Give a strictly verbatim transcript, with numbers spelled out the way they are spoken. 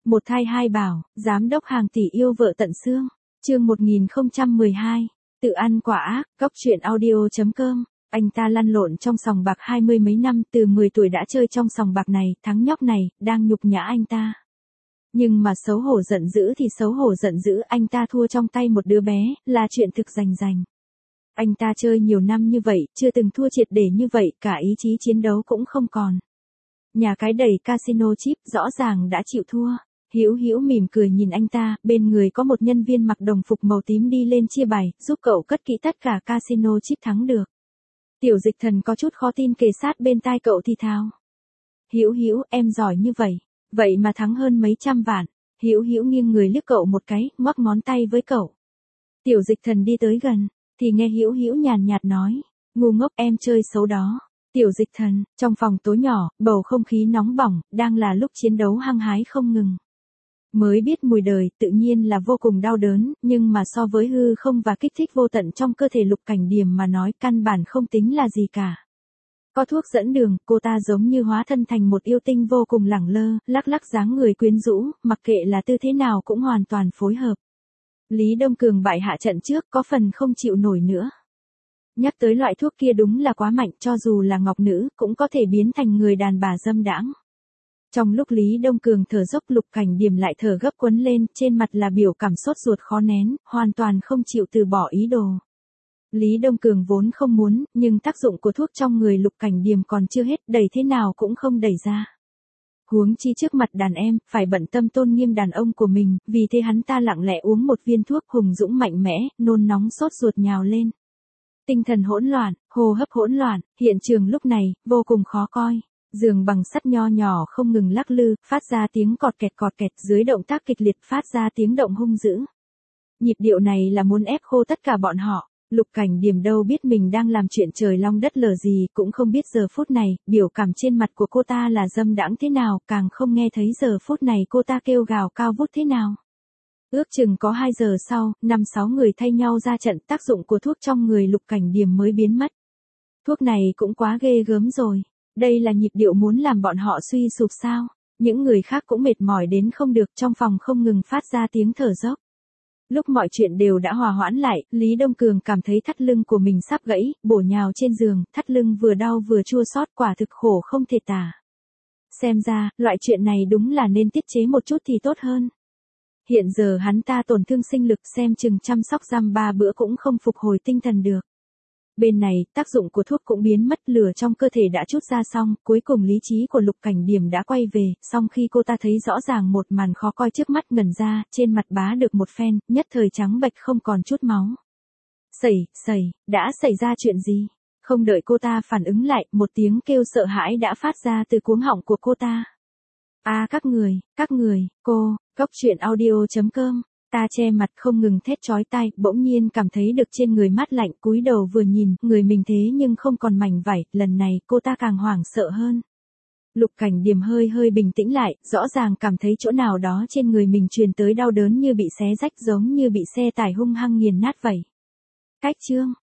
Một thai hai bảo, giám đốc hàng tỷ yêu vợ tận xương. Chương một nghìn không trăm mười hai. Tự ăn quả ác, góc truyện audio chấm com. Anh ta lăn lộn trong sòng bạc hai mươi mấy năm, từ mười tuổi đã chơi trong sòng bạc này, thắng nhóc này, đang nhục nhã anh ta. Nhưng mà xấu hổ giận dữ thì xấu hổ giận dữ, anh ta thua trong tay một đứa bé, là chuyện thực rành rành. Anh ta chơi nhiều năm như vậy, chưa từng thua triệt để như vậy, cả ý chí chiến đấu cũng không còn. Nhà cái đầy casino chip, rõ ràng đã chịu thua. Hữu Hữu mỉm cười nhìn anh ta, bên người có một nhân viên mặc đồng phục màu tím đi lên chia bài, giúp cậu cất kỹ tất cả casino chip thắng được. Tiểu Dịch Thần có chút khó tin kề sát bên tai cậu thì thào. Hữu Hữu, em giỏi như vậy, vậy mà thắng hơn mấy trăm vạn. Hữu Hữu nghiêng người liếc cậu một cái, ngoắc ngón tay với cậu. Tiểu Dịch Thần đi tới gần, thì nghe Hữu Hữu nhàn nhạt nói, ngu ngốc, em chơi xấu đó. Tiểu Dịch Thần, trong phòng tối nhỏ, bầu không khí nóng bỏng, đang là lúc chiến đấu hăng hái không ngừng. Mới biết mùi đời, tự nhiên là vô cùng đau đớn, nhưng mà so với hư không và kích thích vô tận trong cơ thể Lục Cảnh Điềm mà nói, căn bản không tính là gì cả. Có thuốc dẫn đường, cô ta giống như hóa thân thành một yêu tinh vô cùng lẳng lơ, lắc lắc dáng người quyến rũ, mặc kệ là tư thế nào cũng hoàn toàn phối hợp. Lý Đông Cường bại hạ trận trước, có phần không chịu nổi nữa. Nhắc tới loại thuốc kia đúng là quá mạnh, cho dù là ngọc nữ, cũng có thể biến thành người đàn bà dâm đãng. Trong lúc Lý Đông Cường thở dốc, Lục Cảnh Điềm lại thở gấp quấn lên, trên mặt là biểu cảm sốt ruột khó nén, hoàn toàn không chịu từ bỏ ý đồ. Lý Đông Cường vốn không muốn, nhưng tác dụng của thuốc trong người Lục Cảnh Điềm còn chưa hết, đẩy thế nào cũng không đẩy ra. Huống chi trước mặt đàn em, phải bận tâm tôn nghiêm đàn ông của mình, vì thế hắn ta lặng lẽ uống một viên thuốc, hùng dũng mạnh mẽ, nôn nóng sốt ruột nhào lên. Tinh thần hỗn loạn, hô hấp hỗn loạn, hiện trường lúc này, vô cùng khó coi. Giường bằng sắt nho nhỏ không ngừng lắc lư, phát ra tiếng cọt kẹt cọt kẹt, dưới động tác kịch liệt phát ra tiếng động hung dữ. Nhịp điệu này là muốn ép khô tất cả bọn họ. Lục Cảnh Điềm đâu biết mình đang làm chuyện trời long đất lở gì, cũng không biết giờ phút này, biểu cảm trên mặt của cô ta là dâm đãng thế nào, càng không nghe thấy giờ phút này cô ta kêu gào cao vút thế nào. Ước chừng có hai giờ sau, năm sáu người thay nhau ra trận, tác dụng của thuốc trong người Lục Cảnh Điềm mới biến mất. Thuốc này cũng quá ghê gớm rồi. Đây là nhịp điệu muốn làm bọn họ suy sụp sao? Những người khác cũng mệt mỏi đến không được, trong phòng không ngừng phát ra tiếng thở dốc. Lúc mọi chuyện đều đã hòa hoãn lại, Lý Đông Cường cảm thấy thắt lưng của mình sắp gãy, bổ nhào trên giường, thắt lưng vừa đau vừa chua xót, quả thực khổ không thể tả. Xem ra, loại chuyện này đúng là nên tiết chế một chút thì tốt hơn. Hiện giờ hắn ta tổn thương sinh lực, xem chừng chăm sóc răm ba bữa cũng không phục hồi tinh thần được. Bên này, tác dụng của thuốc cũng biến mất, lửa trong cơ thể đã trút ra xong, cuối cùng lý trí của Lục Cảnh Điềm đã quay về, song khi cô ta thấy rõ ràng một màn khó coi trước mắt, ngẩn ra, trên mặt bá được một phen, nhất thời trắng bệch không còn chút máu. Sẩy, sẩy, đã xảy ra chuyện gì? Không đợi cô ta phản ứng lại, một tiếng kêu sợ hãi đã phát ra từ cuống họng của cô ta. A à, các người, các người, cô, góc truyện audio chấm com. Ta che mặt không ngừng thét chói tai, bỗng nhiên cảm thấy được trên người mát lạnh, cúi đầu vừa nhìn, người mình thế nhưng không còn mảnh vải, lần này cô ta càng hoảng sợ hơn. Lục Cảnh Điềm hơi hơi bình tĩnh lại, rõ ràng cảm thấy chỗ nào đó trên người mình truyền tới đau đớn như bị xé rách, giống như bị xe tải hung hăng nghiền nát vậy. Cách chương